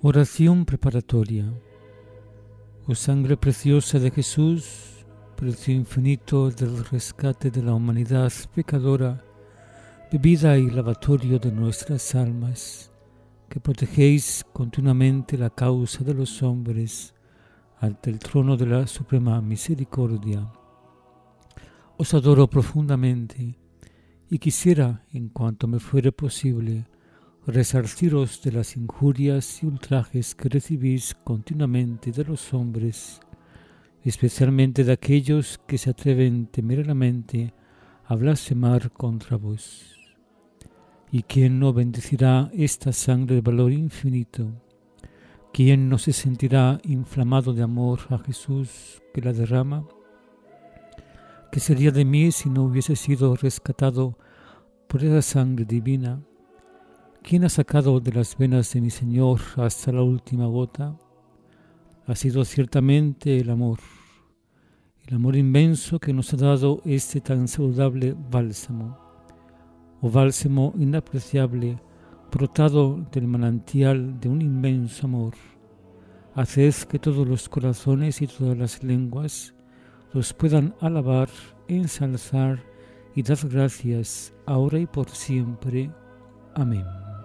Oración preparatoria. Oh sangre preciosa de Jesús, precio infinito del rescate de la humanidad pecadora, bebida y lavatorio de nuestras almas, que protegéis continuamente la causa de los hombres ante el trono de la suprema misericordia. Os adoro profundamente y quisiera, en cuanto me fuere posible, resarciros de las injurias y ultrajes que recibís continuamente de los hombres, especialmente de aquellos que se atreven temerariamente a blasfemar contra vos. ¿Y quién no bendecirá esta sangre de valor infinito? ¿Quién no se sentirá inflamado de amor a Jesús que la derrama? ¿Qué sería de mí si no hubiese sido rescatado por esa sangre divina? ¿Quién ha sacado de las venas de mi Señor hasta la última gota? Ha sido ciertamente el amor inmenso que nos ha dado este tan saludable bálsamo, o bálsamo inapreciable, brotado del manantial de un inmenso amor. Haced que todos los corazones y todas las lenguas los puedan alabar, ensalzar y dar gracias, ahora y por siempre. Amén.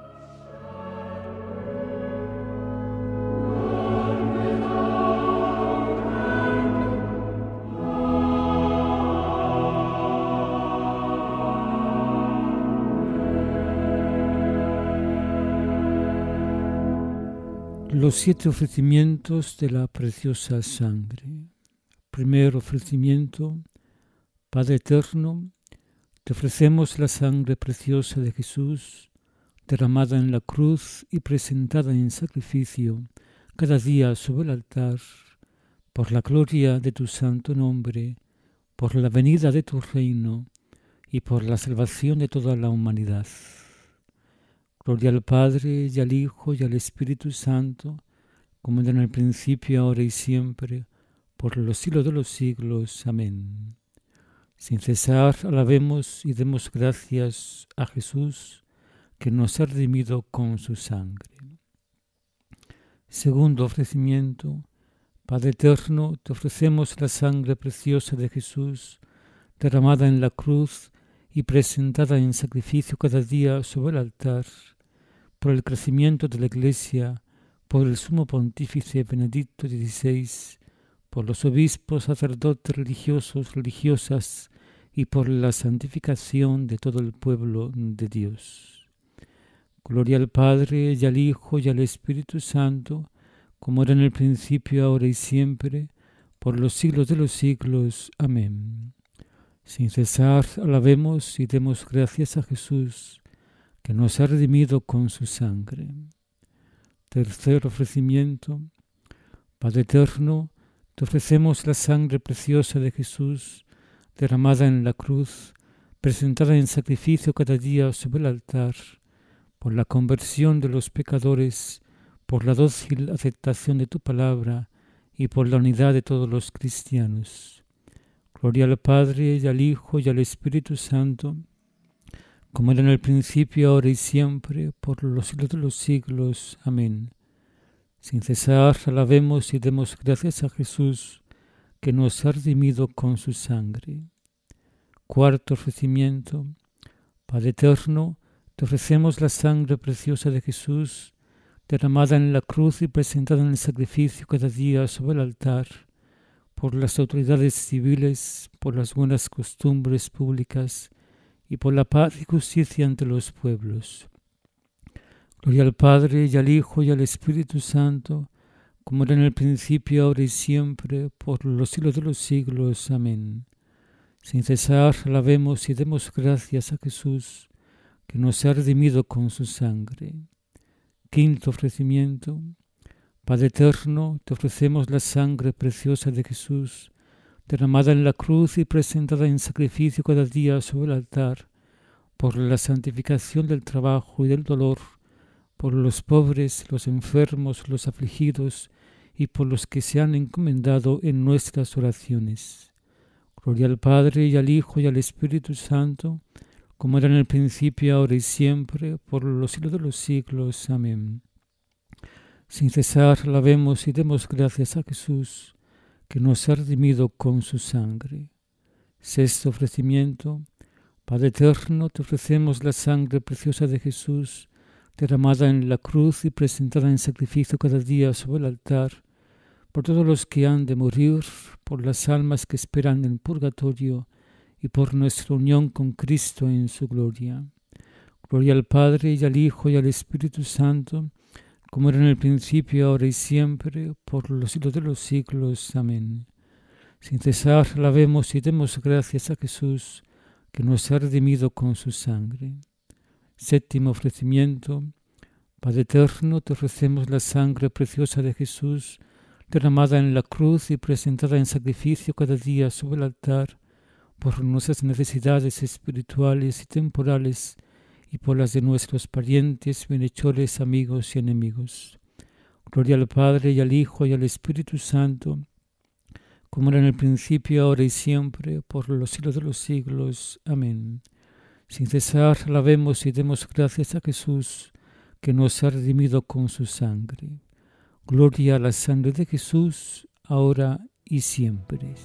Los 7 ofrecimientos de la preciosa sangre. Primer ofrecimiento. Padre eterno, te ofrecemos la sangre preciosa de Jesús, derramada en la cruz y presentada en sacrificio cada día sobre el altar, por la gloria de tu santo nombre, por la venida de tu reino y por la salvación de toda la humanidad. Gloria al Padre, y al Hijo, y al Espíritu Santo, como era en el principio, ahora y siempre, por los siglos de los siglos. Amén. Sin cesar, alabemos y demos gracias a Jesús, que nos ha redimido con su sangre. Segundo ofrecimiento. Padre eterno, te ofrecemos la sangre preciosa de Jesús, derramada en la cruz y presentada en sacrificio cada día sobre el altar, por el crecimiento de la Iglesia, por el sumo pontífice Benedicto XVI, por los obispos, sacerdotes, religiosos, religiosas y por la santificación de todo el pueblo de Dios. Gloria al Padre, y al Hijo, y al Espíritu Santo, como era en el principio, ahora y siempre, por los siglos de los siglos. Amén. Sin cesar, alabemos y demos gracias a Jesús, que nos ha redimido con su sangre. Tercer ofrecimiento. Padre eterno, te ofrecemos la sangre preciosa de Jesús, derramada en la cruz, presentada en sacrificio cada día sobre el altar, por la conversión de los pecadores, por la dócil aceptación de tu palabra y por la unidad de todos los cristianos. Gloria al Padre, y al Hijo, y al Espíritu Santo, como era en el principio, ahora y siempre, por los siglos de los siglos. Amén. Sin cesar, alabemos y demos gracias a Jesús, que nos ha redimido con su sangre. Cuarto ofrecimiento. Padre eterno, te ofrecemos la sangre preciosa de Jesús, derramada en la cruz y presentada en el sacrificio cada día sobre el altar, por las autoridades civiles, por las buenas costumbres públicas y por la paz y justicia entre los pueblos. Gloria al Padre, y al Hijo, y al Espíritu Santo, como era en el principio, ahora y siempre, por los siglos de los siglos. Amén. Sin cesar, alabemos y demos gracias a Jesús, que nos ha redimido con su sangre. Quinto ofrecimiento. Padre eterno, te ofrecemos la sangre preciosa de Jesús, derramada en la cruz y presentada en sacrificio cada día sobre el altar, por la santificación del trabajo y del dolor, por los pobres, los enfermos, los afligidos y por los que se han encomendado en nuestras oraciones. Gloria al Padre, y al Hijo, y al Espíritu Santo, como era en el principio, ahora y siempre, por los siglos de los siglos. Amén. Sin cesar alabemos y demos gracias a Jesús, que nos ha redimido con su sangre. Sexto ofrecimiento. Padre eterno, te ofrecemos la sangre preciosa de Jesús, derramada en la cruz y presentada en sacrificio cada día sobre el altar, por todos los que han de morir, por las almas que esperan en el purgatorio y por nuestra unión con Cristo en su gloria. Gloria al Padre y al Hijo y al Espíritu Santo, como era en el principio, ahora y siempre, por los siglos de los siglos. Amén. Sin cesar alabemos y demos gracias a Jesús, que nos ha redimido con su sangre. Séptimo ofrecimiento. Padre eterno, te ofrecemos la sangre preciosa de Jesús, derramada en la cruz y presentada en sacrificio cada día sobre el altar, por nuestras necesidades espirituales y temporales, y por las de nuestros parientes, bienhechores, amigos y enemigos. Gloria al Padre y al Hijo y al Espíritu Santo, como era en el principio, ahora y siempre, por los siglos de los siglos. Amén. Sin cesar alabemos y demos gracias a Jesús, que nos ha redimido con su sangre. Gloria a la sangre de Jesús, ahora y siempre.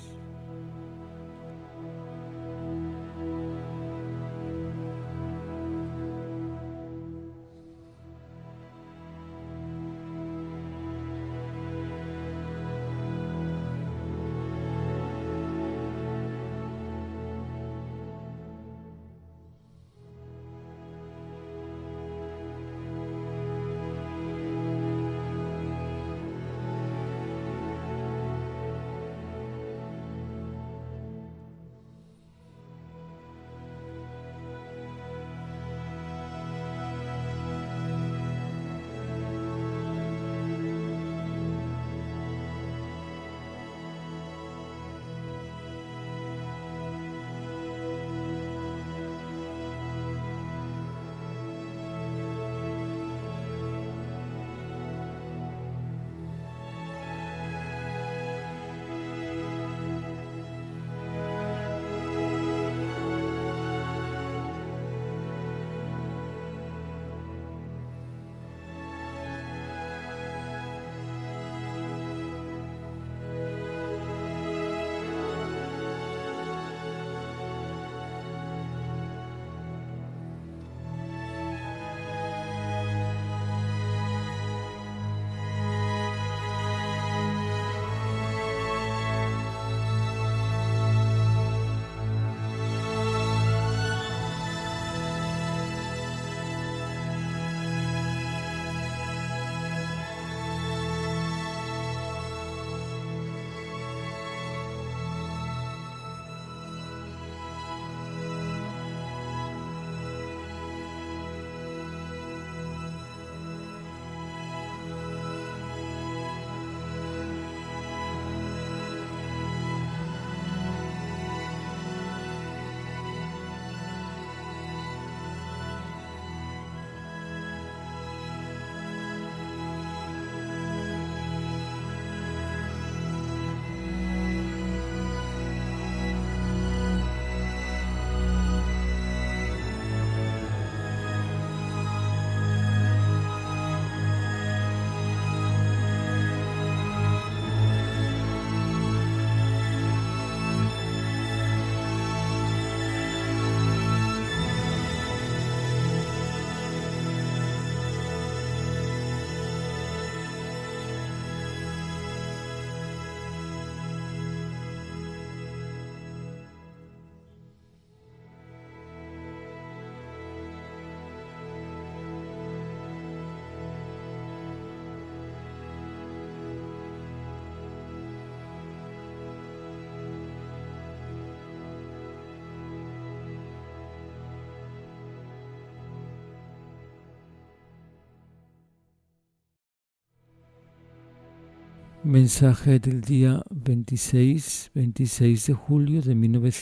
Mensaje del día 26 de julio de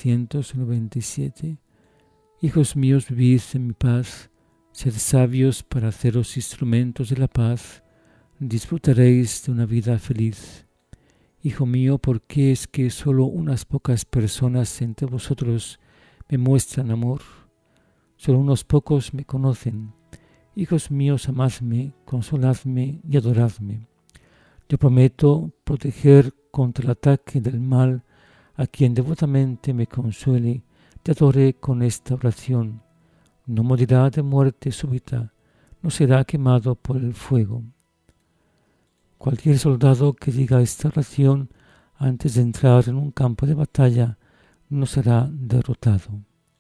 1997. Hijos míos, vivid en mi paz, sed sabios para haceros instrumentos de la paz, disfrutaréis de una vida feliz. Hijo mío, ¿por qué es que solo unas pocas personas entre vosotros me muestran amor? Solo unos pocos me conocen, Hijos míos, amadme, consoladme y adoradme. Yo prometo proteger contra el ataque del mal a quien devotamente me consuele, te adore con esta oración. No morirá de muerte súbita, no será quemado por el fuego. Cualquier soldado que diga esta oración antes de entrar en un campo de batalla no será derrotado.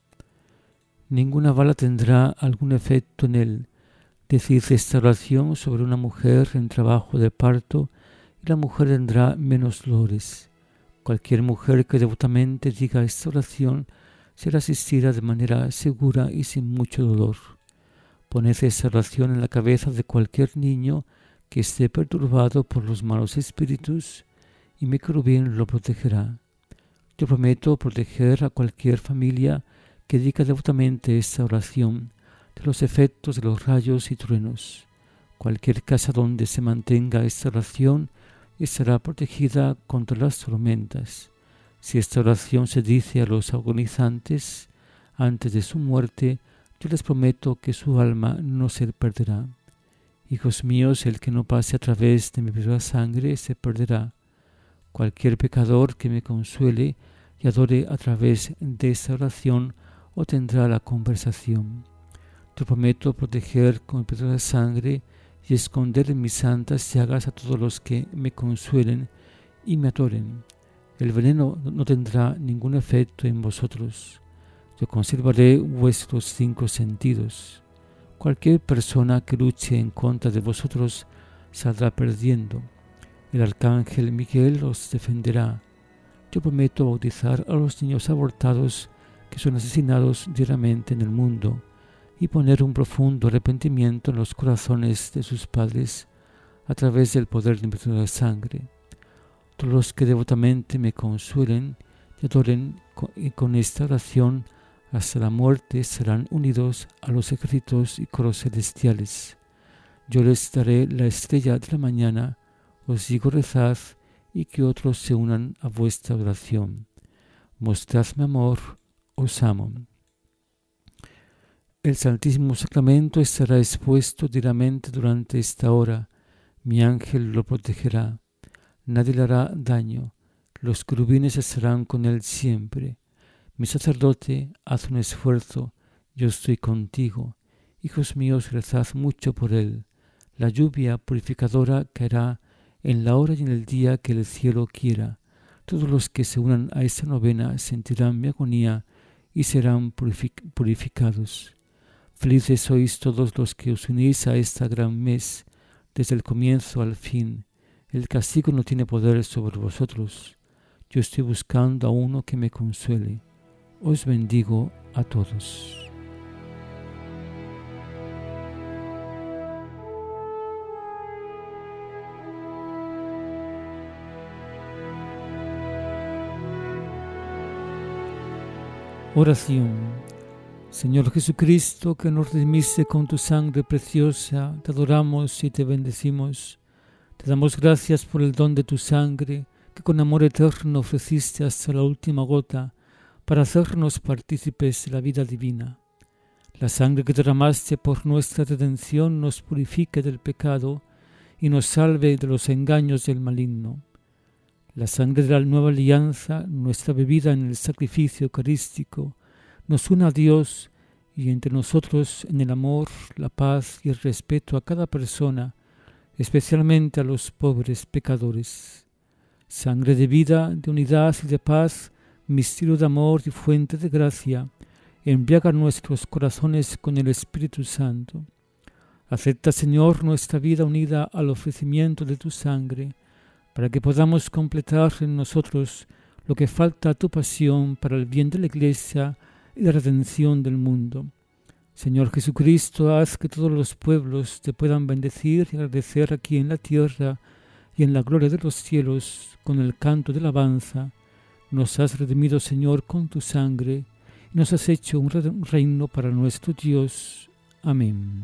Ninguna bala tendrá algún efecto en él. Decid esta oración sobre una mujer en trabajo de parto y la mujer tendrá menos dolores. Cualquier mujer que devotamente diga esta oración será asistida de manera segura y sin mucho dolor. Poned esta oración en la cabeza de cualquier niño que esté perturbado por los malos espíritus y mi querubín lo protegerá. Yo prometo proteger a cualquier familia que diga devotamente esta oración de los efectos de los rayos y truenos. Cualquier casa donde se mantenga esta oración estará protegida contra las tormentas. Si esta oración se dice a los agonizantes antes de su muerte, yo les prometo que su alma no se perderá. Hijos míos, el que no pase a través de mi preciosa sangre se perderá. Cualquier pecador que me consuele y adore a través de esta oración obtendrá la conversación. Yo prometo proteger con mi preciosa sangre y esconder en mis santas llagas a todos los que me consuelen y me adoren. El veneno no tendrá ningún efecto en vosotros. Yo conservaré vuestros 5 sentidos. Cualquier persona que luche en contra de vosotros saldrá perdiendo. El arcángel Miguel os defenderá. Yo prometo bautizar a los niños abortados que son asesinados diariamente en el mundo y poner un profundo arrepentimiento en los corazones de sus padres a través del poder de mi preciosa sangre. Todos los que devotamente me consuelen y adoren con esta oración hasta la muerte serán unidos a los ejércitos y coros celestiales. Yo les daré la estrella de la mañana, os digo rezad y que otros se unan a vuestra oración. Mostradme amor, os amo. El Santísimo Sacramento estará expuesto diariamente durante esta hora. Mi ángel lo protegerá. Nadie le hará daño. Los querubines estarán con él siempre. Mi sacerdote, haz un esfuerzo. Yo estoy contigo. Hijos míos, rezad mucho por él. La lluvia purificadora caerá en la hora y en el día que el cielo quiera. Todos los que se unan a esta novena sentirán mi agonía y serán purificados. Felices sois todos los que os unís a esta gran mes, desde el comienzo al fin. El castigo no tiene poder sobre vosotros. Yo estoy buscando a uno que me consuele. Os bendigo a todos. Oración. Señor Jesucristo, que nos redimiste con tu sangre preciosa, te adoramos y te bendecimos. Te damos gracias por el don de tu sangre, que con amor eterno ofreciste hasta la última gota, para hacernos partícipes de la vida divina. La sangre que derramaste por nuestra redención nos purifique del pecado y nos salve de los engaños del maligno. La sangre de la nueva alianza, nuestra bebida en el sacrificio eucarístico, nos une a Dios y entre nosotros en el amor, la paz y el respeto a cada persona, especialmente a los pobres pecadores. Sangre de vida, de unidad y de paz, misterio de amor y fuente de gracia, embriaga nuestros corazones con el Espíritu Santo. Acepta, Señor, nuestra vida unida al ofrecimiento de tu sangre, para que podamos completar en nosotros lo que falta a tu pasión para el bien de la Iglesia y la redención del mundo. Señor Jesucristo, haz que todos los pueblos te puedan bendecir y agradecer aquí en la tierra y en la gloria de los cielos con el canto de alabanza. Nos has redimido, Señor, con tu sangre y nos has hecho un reino para nuestro Dios. Amén.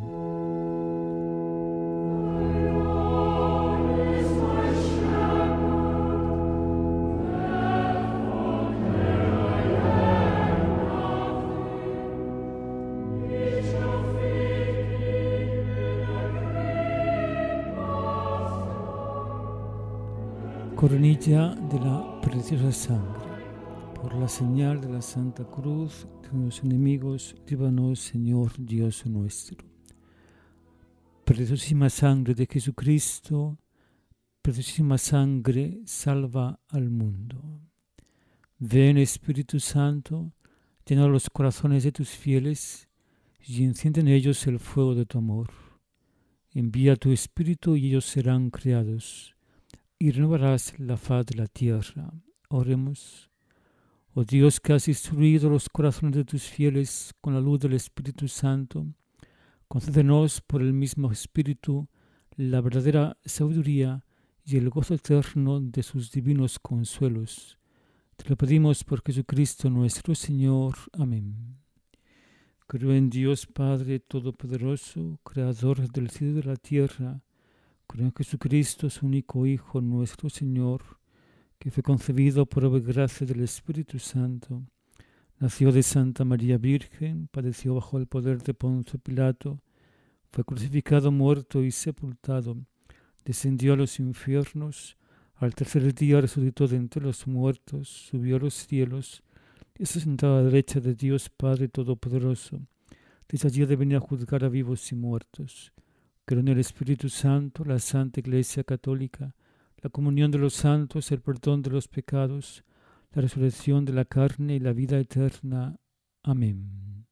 coronilla de la preciosa sangre. Por la señal de la Santa Cruz de los enemigos, líbranos, Señor Dios nuestro. Preciosísima sangre de Jesucristo, preciosísima sangre, salva al mundo. Ven, Espíritu Santo, llena los corazones de tus fieles y enciende en ellos el fuego de tu amor. Envía tu Espíritu y ellos serán creados, y renovarás la faz de la tierra. Oremos. Oh Dios, que has instruido los corazones de tus fieles con la luz del Espíritu Santo, concédenos por el mismo Espíritu la verdadera sabiduría y el gozo eterno de sus divinos consuelos. Te lo pedimos por Jesucristo nuestro Señor. Amén. Creo en Dios Padre Todopoderoso, Creador del cielo y de la tierra. Creo en Jesucristo, su único Hijo, nuestro Señor, que fue concebido por obra y gracia del Espíritu Santo. Nació de Santa María Virgen, padeció bajo el poder de Poncio Pilato, fue crucificado, muerto y sepultado, descendió a los infiernos, al tercer día resucitó de entre los muertos, subió a los cielos, y está sentado a la derecha de Dios Padre Todopoderoso. Desde allí ha de venir a juzgar a vivos y muertos. Creo en el Espíritu Santo, la Santa Iglesia Católica, la comunión de los santos, el perdón de los pecados, la resurrección de la carne y la vida eterna. Amén.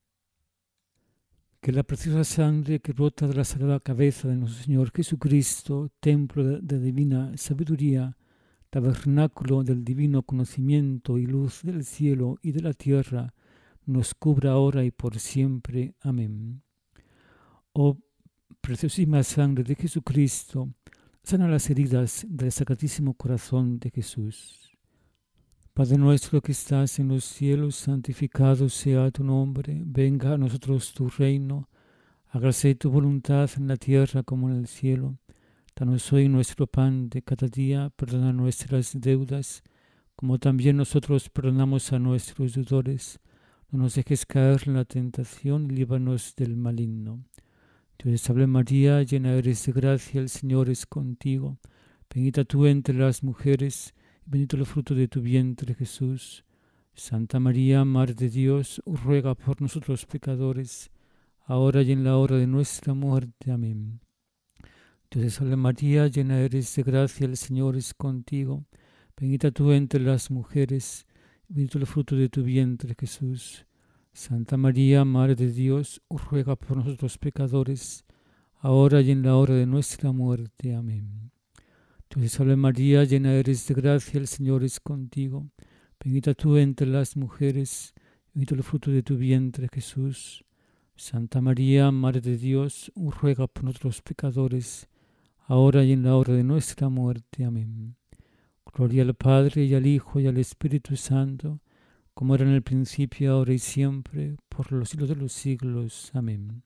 Que la preciosa sangre que brota de la sagrada cabeza de nuestro Señor Jesucristo, templo de divina sabiduría, tabernáculo del divino conocimiento y luz del cielo y de la tierra, nos cubra ahora y por siempre. Amén. Oh preciosísima sangre de Jesucristo, sana las heridas del Sacratísimo Corazón de Jesús. Padre nuestro que estás en los cielos, santificado sea tu nombre. Venga a nosotros tu reino. Hágase tu voluntad en la tierra como en el cielo. Danos hoy nuestro pan de cada día. Perdona nuestras deudas, como también nosotros perdonamos a nuestros deudores. No nos dejes caer en la tentación y líbranos del maligno. Dios te salve María, llena eres de gracia, el Señor es contigo. Bendita tú entre las mujeres, y bendito el fruto de tu vientre, Jesús. Santa María, Madre de Dios, ruega por nosotros pecadores, ahora y en la hora de nuestra muerte. Amén. Dios te salve María, llena eres de gracia, el Señor es contigo. Bendita tú entre las mujeres, y bendito el fruto de tu vientre, Jesús. Santa María, Madre de Dios, ruega por nosotros pecadores, ahora y en la hora de nuestra muerte. Amén. Dios te salve María, llena eres de gracia, el Señor es contigo. Bendita tú entre las mujeres, bendito el fruto de tu vientre, Jesús. Santa María, Madre de Dios, ruega por nosotros pecadores, ahora y en la hora de nuestra muerte. Amén. Gloria al Padre, y al Hijo, y al Espíritu Santo, como era en el principio, ahora y siempre, por los siglos de los siglos. Amén.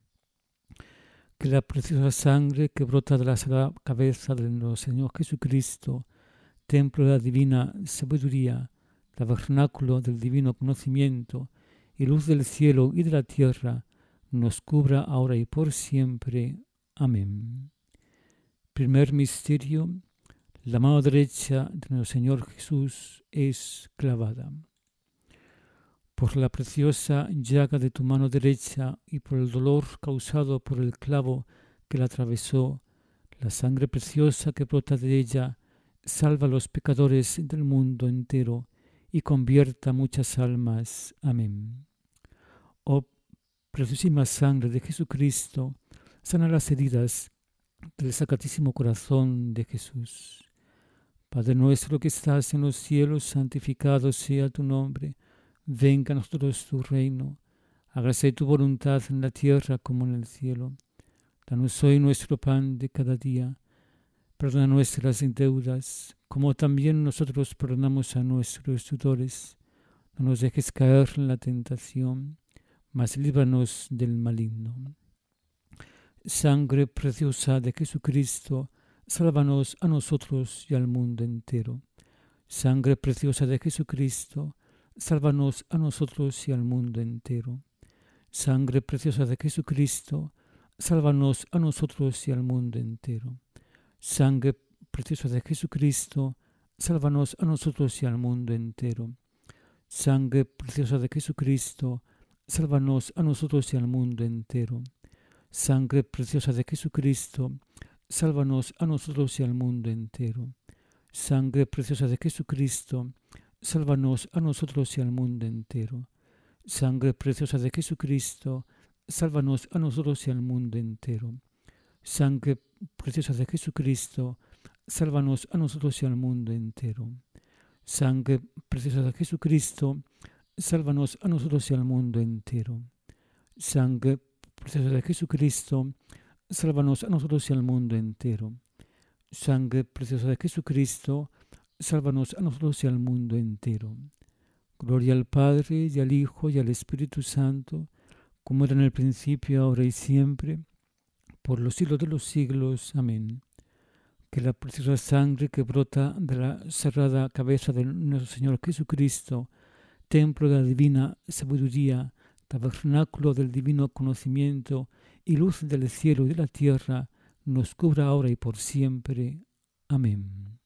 Que la preciosa sangre que brota de la sagrada cabeza de nuestro Señor Jesucristo, templo de la divina sabiduría, tabernáculo del divino conocimiento y luz del cielo y de la tierra, nos cubra ahora y por siempre. Amén. Primer misterio: la mano derecha de nuestro Señor Jesús es clavada. Por la preciosa llaga de tu mano derecha y por el dolor causado por el clavo que la atravesó, la sangre preciosa que brota de ella salva a los pecadores del mundo entero y convierta muchas almas. Amén. Oh preciosísima sangre de Jesucristo, sana las heridas del Sacratísimo Corazón de Jesús. Padre nuestro que estás en los cielos, santificado sea tu nombre. Venga a nosotros tu reino, hágase tu voluntad en la tierra como en el cielo. Danos hoy nuestro pan de cada día. Perdona nuestras deudas, como también nosotros perdonamos a nuestros deudores. No nos dejes caer en la tentación, mas líbranos del maligno. Sangre preciosa de Jesucristo, sálvanos a nosotros y al mundo entero. Sangre preciosa de Jesucristo, sálvanos a nosotros y al mundo entero. Sangre preciosa de Jesucristo, sálvanos a nosotros y al mundo entero. Sangre preciosa de Jesucristo, sálvanos a nosotros y al mundo entero. Sangre preciosa de Jesucristo, sálvanos a nosotros y al mundo entero. Sangre preciosa de Jesucristo, sálvanos a nosotros y al mundo entero. Sangre preciosa de Jesucristo, sálvanos a nosotros y al mundo entero. Sangre preciosa de Jesucristo, sálvanos a nosotros y al mundo entero. Sangre preciosa de Jesucristo, sálvanos a nosotros y al mundo entero. Sangre preciosa de Jesucristo, sálvanos a nosotros y al mundo entero. Sangre preciosa de Jesucristo, sálvanos a nosotros y al mundo entero. Sangre preciosa de Jesucristo, sálvanos a nosotros y al mundo entero. Gloria al Padre, y al Hijo, y al Espíritu Santo, como era en el principio, ahora y siempre, por los siglos de los siglos. Amén. Que la preciosa sangre que brota de la sagrada cabeza de nuestro Señor Jesucristo, templo de la divina sabiduría, tabernáculo del divino conocimiento y luz del cielo y de la tierra, nos cubra ahora y por siempre. Amén.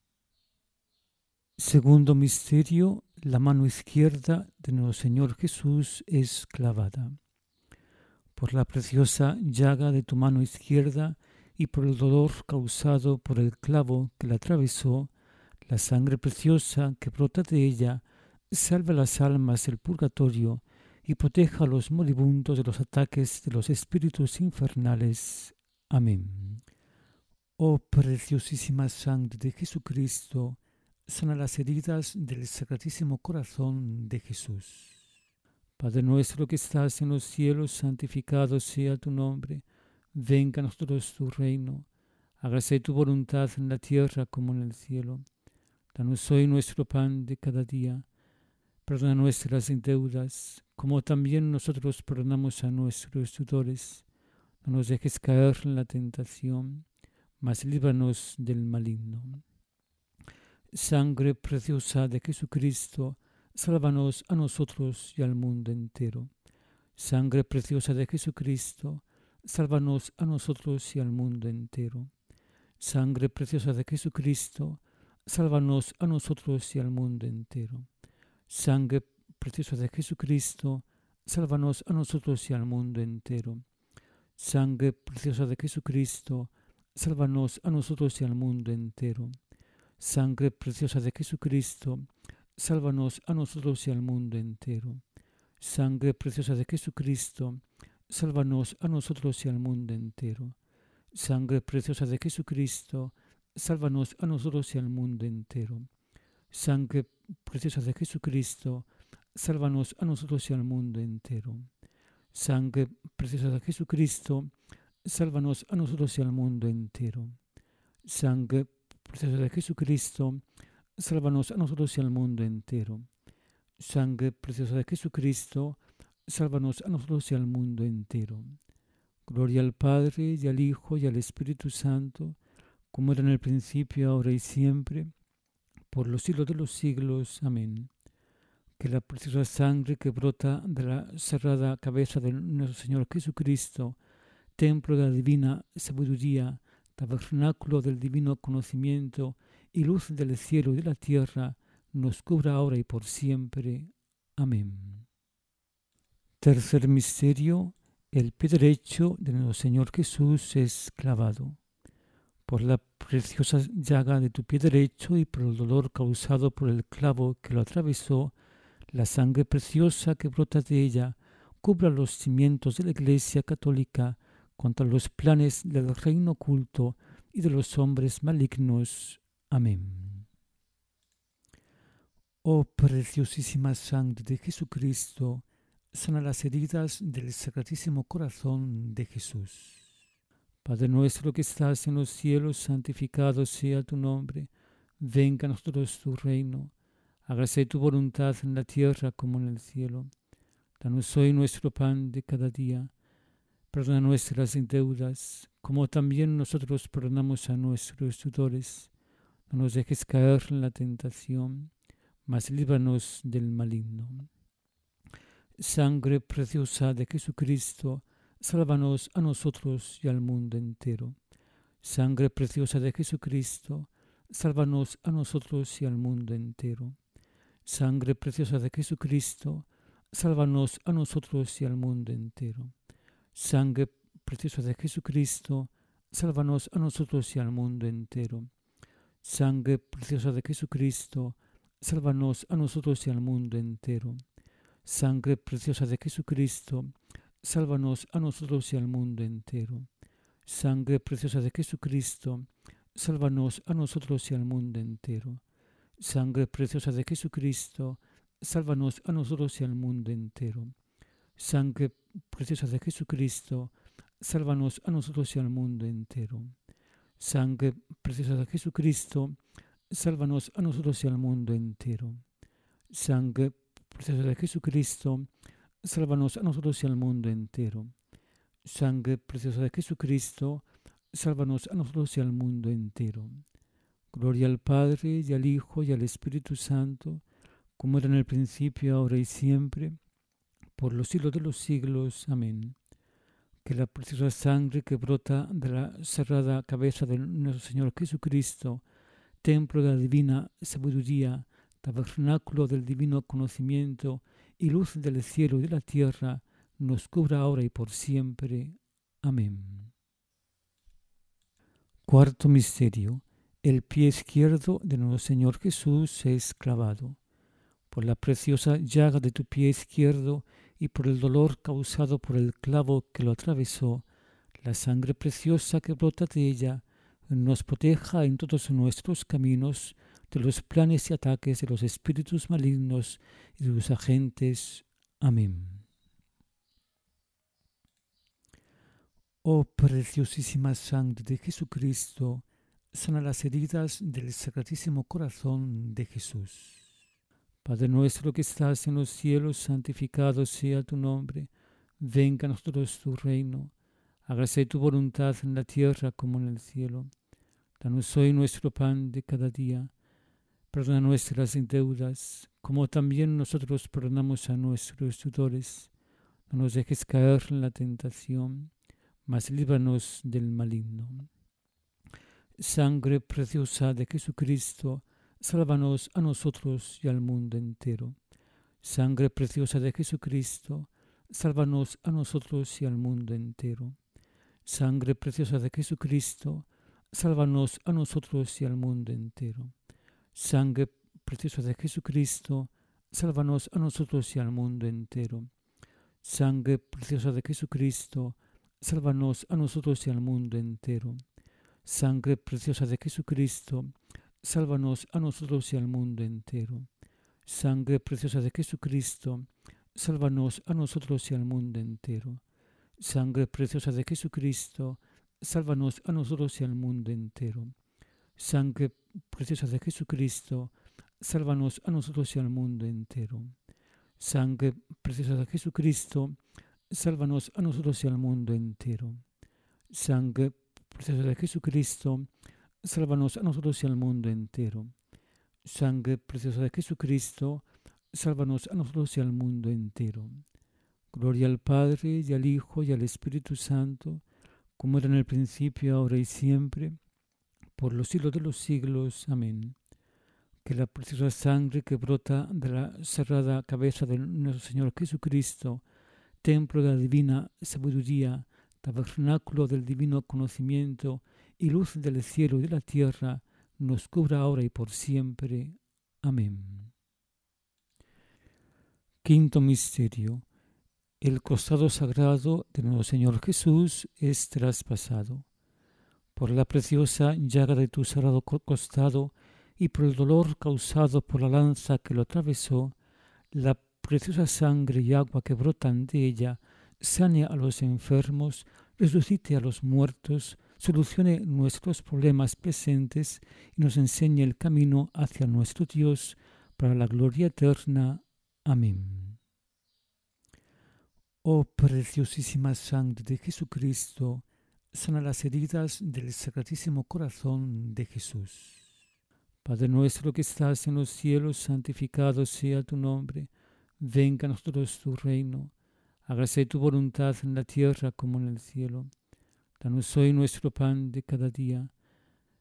Segundo misterio, la mano izquierda de nuestro Señor Jesús es clavada. Por la preciosa llaga de tu mano izquierda y por el dolor causado por el clavo que la atravesó, la sangre preciosa que brota de ella salva las almas del purgatorio y proteja a los moribundos de los ataques de los espíritus infernales. Amén. Oh preciosísima sangre de Jesucristo, sana las heridas del Sacratísimo Corazón de Jesús. Padre nuestro que estás en los cielos, santificado sea tu nombre. Venga a nosotros tu reino. Hágase tu voluntad en la tierra como en el cielo. Danos hoy nuestro pan de cada día. Perdona nuestras deudas, como también nosotros perdonamos a nuestros deudores. No nos dejes caer en la tentación, mas líbranos del maligno. Sangre preciosa de Jesucristo, sálvanos a nosotros y al mundo entero. Sangre preciosa de Jesucristo, sálvanos a nosotros y al mundo entero. Sangre preciosa de Jesucristo, sálvanos a nosotros y al mundo entero. Sangre preciosa de Jesucristo, sálvanos a nosotros y al mundo entero. Sangre preciosa de Jesucristo, sálvanos a nosotros y al mundo entero. Sangre preciosa de Jesucristo, sálvanos a nosotros y al mundo entero. Sangre preciosa de Jesucristo, sálvanos a nosotros y al mundo entero. Sangre preciosa de Jesucristo, sálvanos a nosotros y al mundo entero. Sangre preciosa de Jesucristo, sálvanos a nosotros y al mundo entero. Sangre preciosa de Jesucristo, sálvanos a nosotros y al mundo entero. Sangre preciosa de Jesucristo, sálvanos a nosotros y al mundo entero. Sangre preciosa de Jesucristo, sálvanos a nosotros y al mundo entero. Gloria al Padre, y al Hijo, y al Espíritu Santo, como era en el principio, ahora y siempre, por los siglos de los siglos. Amén. Que la preciosa sangre que brota de la sagrada cabeza de nuestro Señor Jesucristo, templo de la divina sabiduría, tabernáculo del divino conocimiento y luz del cielo y de la tierra, nos cubra ahora y por siempre. Amén. Tercer misterio, el pie derecho de nuestro Señor Jesús es clavado. Por la preciosa llaga de tu pie derecho y por el dolor causado por el clavo que lo atravesó, la sangre preciosa que brota de ella cubra los cimientos de la Iglesia católica contra los planes del reino oculto y de los hombres malignos. Amén. Oh preciosísima sangre de Jesucristo, sana las heridas del Sacratísimo Corazón de Jesús. Padre nuestro que estás en los cielos, santificado sea tu nombre. Venga a nosotros tu reino. Hágase tu voluntad en la tierra como en el cielo. Danos hoy nuestro pan de cada día. Perdona nuestras deudas, como también nosotros perdonamos a nuestros deudores. No nos dejes caer en la tentación, mas líbranos del maligno. Sangre preciosa de Jesucristo, sálvanos a nosotros y al mundo entero. Sangre preciosa de Jesucristo, sálvanos a nosotros y al mundo entero. Sangre preciosa de Jesucristo, sálvanos a nosotros y al mundo entero. Sangre preciosa de Jesucristo, sálvanos a nosotros y al mundo entero. Sangre preciosa de Jesucristo, sálvanos a nosotros y al mundo entero. Sangre preciosa de Jesucristo, sálvanos a nosotros y al mundo entero. Sangre preciosa de Jesucristo, sálvanos a nosotros y al mundo entero. Sangre preciosa de Jesucristo, sálvanos a nosotros y al mundo entero. Sangre preciosa de Jesucristo, sálvanos a nosotros y al mundo entero. Sangre preciosa de Jesucristo, sálvanos a nosotros y al mundo entero. Sangre preciosa de Jesucristo, sálvanos a nosotros y al mundo entero. Sangre preciosa de Jesucristo, sálvanos a nosotros y al mundo entero. Gloria al Padre, y al Hijo, y al Espíritu Santo, como era en el principio, ahora y siempre, por los siglos de los siglos. Amén. Que la preciosa sangre que brota de la sagrada cabeza de nuestro Señor Jesucristo, templo de la divina sabiduría, tabernáculo del divino conocimiento y luz del cielo y de la tierra, nos cubra ahora y por siempre. Amén. Cuarto misterio. El pie izquierdo de nuestro Señor Jesús es clavado. Por la preciosa llaga de tu pie izquierdo y por el dolor causado por el clavo que lo atravesó, la sangre preciosa que brota de ella nos proteja en todos nuestros caminos de los planes y ataques de los espíritus malignos y de sus agentes. Amén. Oh preciosísima sangre de Jesucristo, sana las heridas del Sacratísimo Corazón de Jesús. Padre nuestro que estás en los cielos, santificado sea tu nombre. Venga a nosotros tu reino. Hágase tu voluntad en la tierra como en el cielo. Danos hoy nuestro pan de cada día. Perdona nuestras deudas, como también nosotros perdonamos a nuestros deudores. No nos dejes caer en la tentación, mas líbranos del maligno. Sangre preciosa de Jesucristo, sálvanos a nosotros y al mundo entero. Sangre preciosa de Jesucristo, sálvanos a nosotros y al mundo entero. Sangre preciosa de Jesucristo, sálvanos a nosotros y al mundo entero. Sangre preciosa de Jesucristo, sálvanos a nosotros y al mundo entero. Sangre preciosa de Jesucristo, sálvanos a nosotros y al mundo entero. Sangre preciosa de Jesucristo, sálvanos a nosotros y al mundo entero. Sangre preciosa de Jesucristo, sálvanos a nosotros y al mundo entero. Sangre preciosa de Jesucristo, sálvanos a nosotros y al mundo entero. Sangre preciosa de Jesucristo, sálvanos a nosotros y al mundo entero. Sangre preciosa de Jesucristo, sálvanos a nosotros y al mundo entero. Sangre preciosa de Jesucristo, sálvanos a nosotros y al mundo entero. Sangre preciosa de Jesucristo, sálvanos a nosotros y al mundo entero. Gloria al Padre, y al Hijo, y al Espíritu Santo, como era en el principio, ahora y siempre, por los siglos de los siglos. Amén. Que la preciosa sangre que brota de la sagrada cabeza de nuestro Señor Jesucristo, templo de la divina sabiduría, tabernáculo del divino conocimiento y luz del cielo y de la tierra, nos cubra ahora y por siempre. Amén. Quinto misterio. El costado sagrado de nuestro Señor Jesús es traspasado. Por la preciosa llaga de tu sagrado costado y por el dolor causado por la lanza que lo atravesó, la preciosa sangre y agua que brotan de ella sane a los enfermos, resucite a los muertos, solucione nuestros problemas presentes y nos enseñe el camino hacia nuestro Dios para la gloria eterna. Amén. Oh preciosísima sangre de Jesucristo, sana las heridas del Sacratísimo Corazón de Jesús. Padre nuestro que estás en los cielos, santificado sea tu nombre. Venga a nosotros tu reino. Hágase tu voluntad en la tierra como en el cielo. Danos hoy nuestro pan de cada día.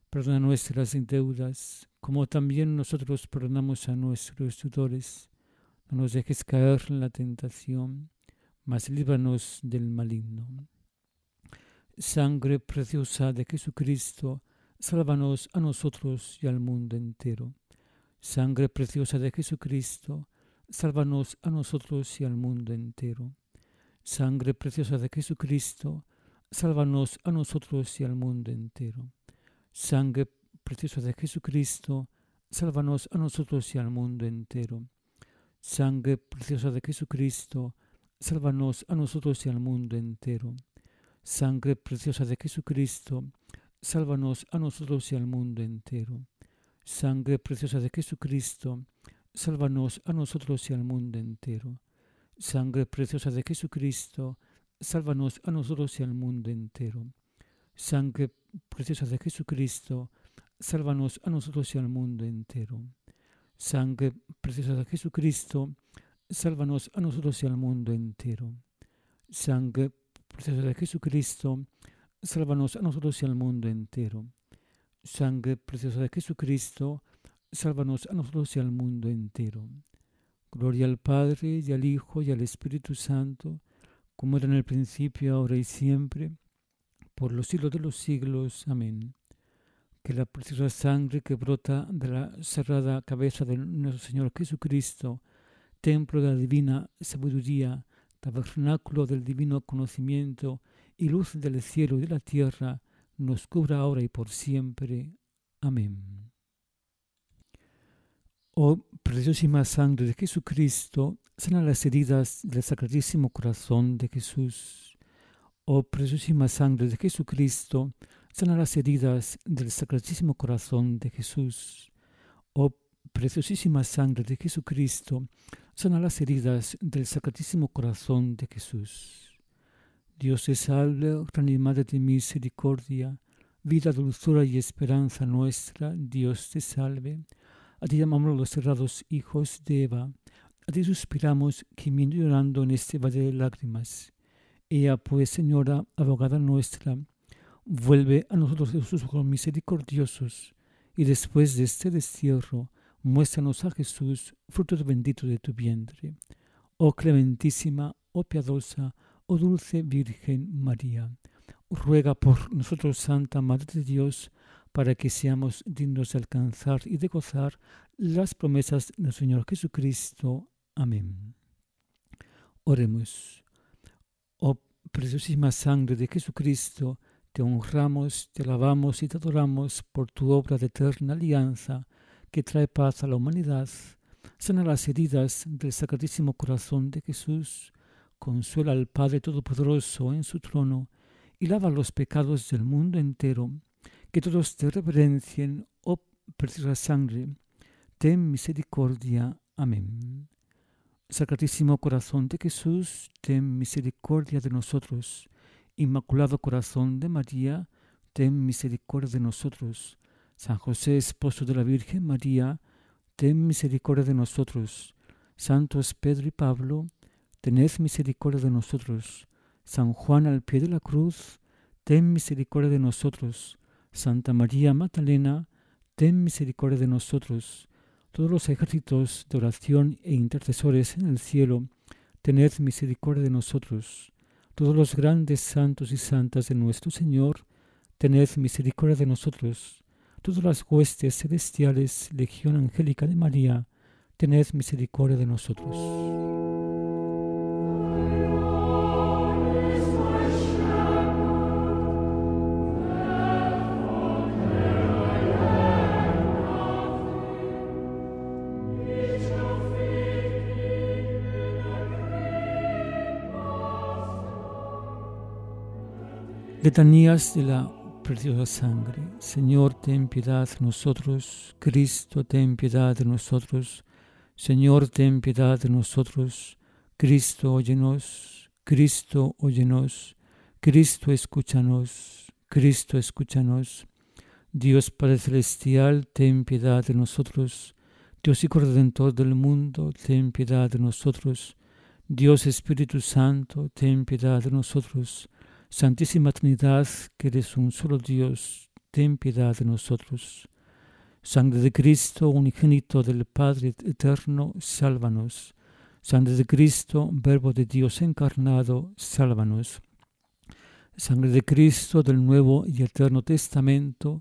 Perdona nuestras deudas, como también nosotros perdonamos a nuestros deudores. No nos dejes caer en la tentación, mas líbranos del maligno. Sangre preciosa de Jesucristo, sálvanos a nosotros y al mundo entero. Sangre preciosa de Jesucristo, sálvanos a nosotros y al mundo entero. Sangre preciosa de Jesucristo, sálvanos a nosotros y al mundo entero. Sangre preciosa de Jesucristo, sálvanos a nosotros y al mundo entero. Sangre preciosa de Jesucristo, sálvanos a nosotros y al mundo entero. Sangre preciosa de Jesucristo, sálvanos a nosotros y al mundo entero. Sangre preciosa de Jesucristo, sálvanos a nosotros y al mundo entero. Sangre preciosa de Jesucristo, sálvanos a nosotros y al mundo entero. Sangre preciosa de Jesucristo, sálvanos a nosotros y al mundo entero. Sangre preciosa de Jesucristo, sálvanos a nosotros y al mundo entero. Sangre preciosa de Jesucristo, sálvanos a nosotros y al mundo entero. Sangre preciosa de Jesucristo, sálvanos a nosotros y al mundo entero. Gloria al Padre, y al Hijo, y al Espíritu Santo, como era en el principio, ahora y siempre, por los siglos de los siglos. Amén. Que la preciosa sangre que brota de la sagrada cabeza de nuestro Señor Jesucristo, templo de la divina sabiduría, tabernáculo del divino conocimiento y luz del cielo y de la tierra, nos cubra ahora y por siempre. Amén. Oh preciosísima sangre de Jesucristo, sana las heridas del Sacratísimo Corazón de Jesús. Oh preciosísima sangre de Jesucristo, sana las heridas del Sacratísimo Corazón de Jesús. Oh preciosísima sangre de Jesucristo, sana las heridas del Sacratísimo Corazón de Jesús. Dios te salve, Gran Madre de misericordia, vida, dulzura y esperanza nuestra. Dios te salve. A ti llamamos los cerrados hijos de Eva. A ti suspiramos, gimiendo y llorando en este valle de lágrimas. Ea pues, Señora, abogada nuestra, vuelve a nosotros tus ojos misericordiosos, y después de este destierro, muéstranos a Jesús, fruto bendito de tu vientre. Oh clementísima, oh piadosa, oh dulce Virgen María, ruega por nosotros, Santa Madre de Dios, para que seamos dignos de alcanzar y de gozar las promesas del Señor Jesucristo. Amén. Oremos. Oh preciosísima sangre de Jesucristo, te honramos, te alabamos y te adoramos por tu obra de eterna alianza que trae paz a la humanidad. Sana las heridas del Sacratísimo Corazón de Jesús, consuela al Padre Todopoderoso en su trono y lava los pecados del mundo entero. Que todos te reverencien, oh preciosa sangre, ten misericordia. Amén. Sacratísimo Corazón de Jesús, ten misericordia de nosotros. Inmaculado Corazón de María, ten misericordia de nosotros. San José, esposo de la Virgen María, ten misericordia de nosotros. Santos Pedro y Pablo, tened misericordia de nosotros. San Juan al pie de la cruz, ten misericordia de nosotros. Santa María Magdalena, ten misericordia de nosotros. Todos los ejércitos de oración e intercesores en el cielo, tened misericordia de nosotros. Todos los grandes santos y santas de nuestro Señor, tened misericordia de nosotros. Todas las huestes celestiales, legión angélica de María, tened misericordia de nosotros. Letanías de la preciosa sangre. Señor, ten piedad de nosotros. Cristo, ten piedad de nosotros. Señor, ten piedad de nosotros. Cristo, óyenos. Cristo, óyenos. Cristo, escúchanos. Cristo, escúchanos. Dios Padre Celestial, ten piedad de nosotros. Dios Hijo Redentor del mundo, ten piedad de nosotros. Dios Espíritu Santo, ten piedad de nosotros. Santísima Trinidad, que eres un solo Dios, ten piedad de nosotros. Sangre de Cristo, unigénito del Padre eterno, sálvanos. Sangre de Cristo, Verbo de Dios encarnado, sálvanos. Sangre de Cristo del Nuevo y Eterno Testamento,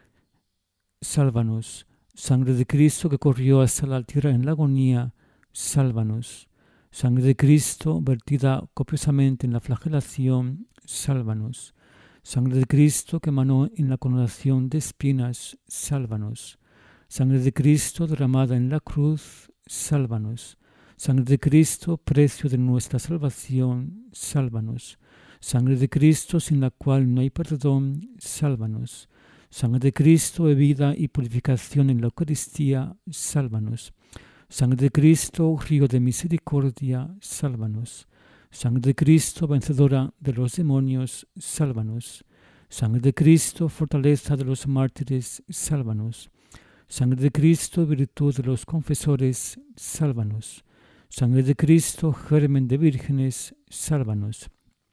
sálvanos. Sangre de Cristo que corrió hasta la tierra en la agonía, sálvanos. Sangre de Cristo vertida copiosamente en la flagelación, sálvanos. Sangre de Cristo que emanó en la coronación de espinas, sálvanos. Sangre de Cristo derramada en la cruz, sálvanos. Sangre de Cristo, precio de nuestra salvación, sálvanos. Sangre de Cristo sin la cual no hay perdón, sálvanos. Sangre de Cristo, vida y purificación en la Eucaristía, sálvanos. Sangre de Cristo, río de misericordia, sálvanos. Sangre de Cristo, vencedora de los demonios, sálvanos. Sangre de Cristo, fortaleza de los mártires, sálvanos. Sangre de Cristo, virtud de los confesores, sálvanos. Sangre de Cristo, germen de vírgenes, sálvanos.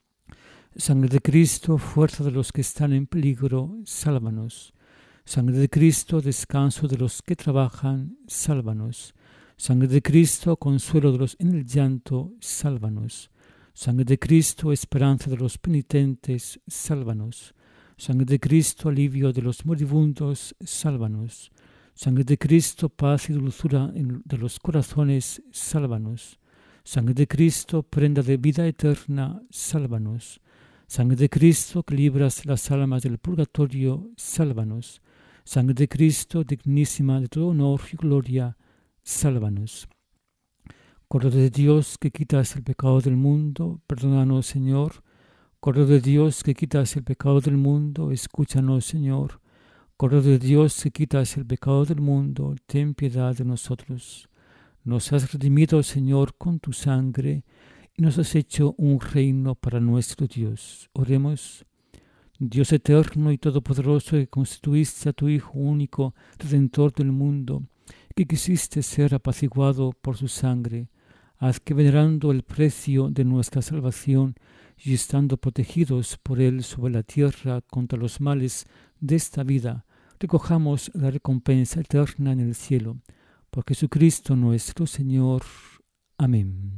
Sangre de Cristo, fuerza de los que están en peligro, sálvanos. Sangre de Cristo, descanso de los que trabajan, sálvanos. Sangre de Cristo, consuelo de los en el llanto, sálvanos. Sangre de Cristo, esperanza de los penitentes, sálvanos. Sangre de Cristo, alivio de los moribundos, sálvanos. Sangre de Cristo, paz y dulzura de los corazones, sálvanos. Sangre de Cristo, prenda de vida eterna, sálvanos. Sangre de Cristo, que libras las almas del purgatorio, sálvanos. Sangre de Cristo, dignísima de todo honor y gloria, sálvanos. Cordero de Dios, que quitas el pecado del mundo, perdónanos, Señor. Cordero de Dios, que quitas el pecado del mundo, escúchanos, Señor. Cordero de Dios, que quitas el pecado del mundo, ten piedad de nosotros. Nos has redimido, Señor, con tu sangre, y nos has hecho un reino para nuestro Dios. Oremos. Dios eterno y todopoderoso, que constituiste a tu Hijo único, Redentor del mundo, que quisiste ser apaciguado por su sangre, haz que, venerando el precio de nuestra salvación y estando protegidos por él sobre la tierra contra los males de esta vida, recojamos la recompensa eterna en el cielo. Por Jesucristo nuestro Señor. Amén.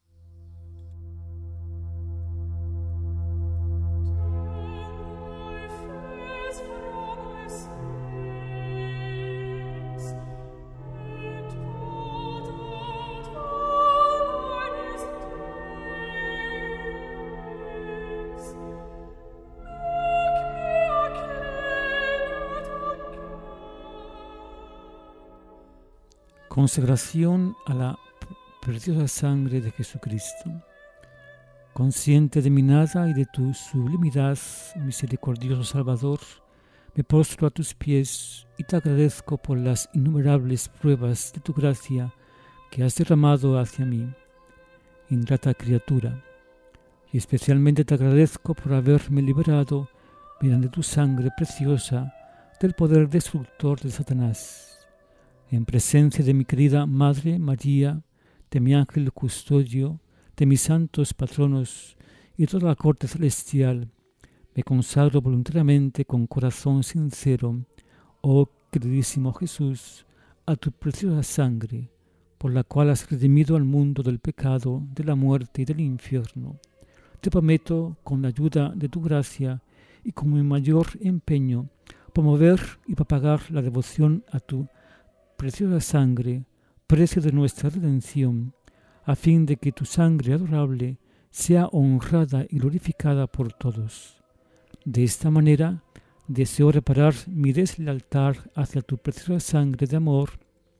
Consagración a la preciosa sangre de Jesucristo. Consciente de mi nada y de tu sublimidad, misericordioso Salvador, me postro a tus pies y te agradezco por las innumerables pruebas de tu gracia que has derramado hacia mí, ingrata criatura, y especialmente te agradezco por haberme liberado, mediante tu sangre preciosa, del poder destructor de Satanás. En presencia de mi querida Madre María, de mi ángel custodio, de mis santos patronos y de toda la corte celestial, me consagro voluntariamente con corazón sincero, oh queridísimo Jesús, a tu preciosa sangre, por la cual has redimido al mundo del pecado, de la muerte y del infierno. Te prometo, con la ayuda de tu gracia y con mi mayor empeño, promover y propagar la devoción a tu preciosa sangre, precio de nuestra redención, a fin de que tu sangre adorable sea honrada y glorificada por todos. De esta manera, deseo reparar mi deslealtad hacia tu preciosa sangre de amor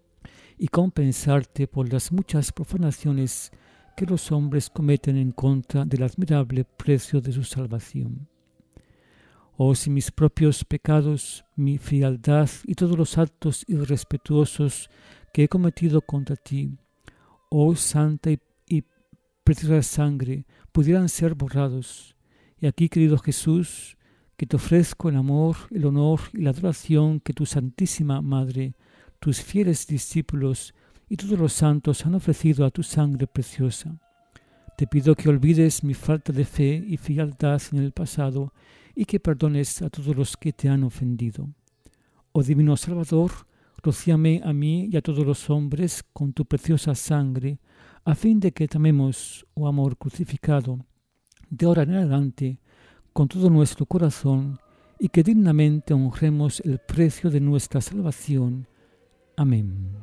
y compensarte por las muchas profanaciones que los hombres cometen en contra del admirable precio de su salvación. Oh, si mis propios pecados, mi frialdad y todos los actos irrespetuosos que he cometido contra ti, oh santa y preciosa sangre, pudieran ser borrados. Y aquí, querido Jesús, que te ofrezco el amor, el honor y la adoración que tu Santísima Madre, tus fieles discípulos y todos los santos han ofrecido a tu sangre preciosa. Te pido que olvides mi falta de fe y frialdad en el pasado y que perdones a todos los que te han ofendido. Oh Divino Salvador, rocíame a mí y a todos los hombres con tu preciosa sangre, a fin de que te amemos, oh amor crucificado, de ahora en adelante, con todo nuestro corazón, y que dignamente honremos el precio de nuestra salvación. Amén.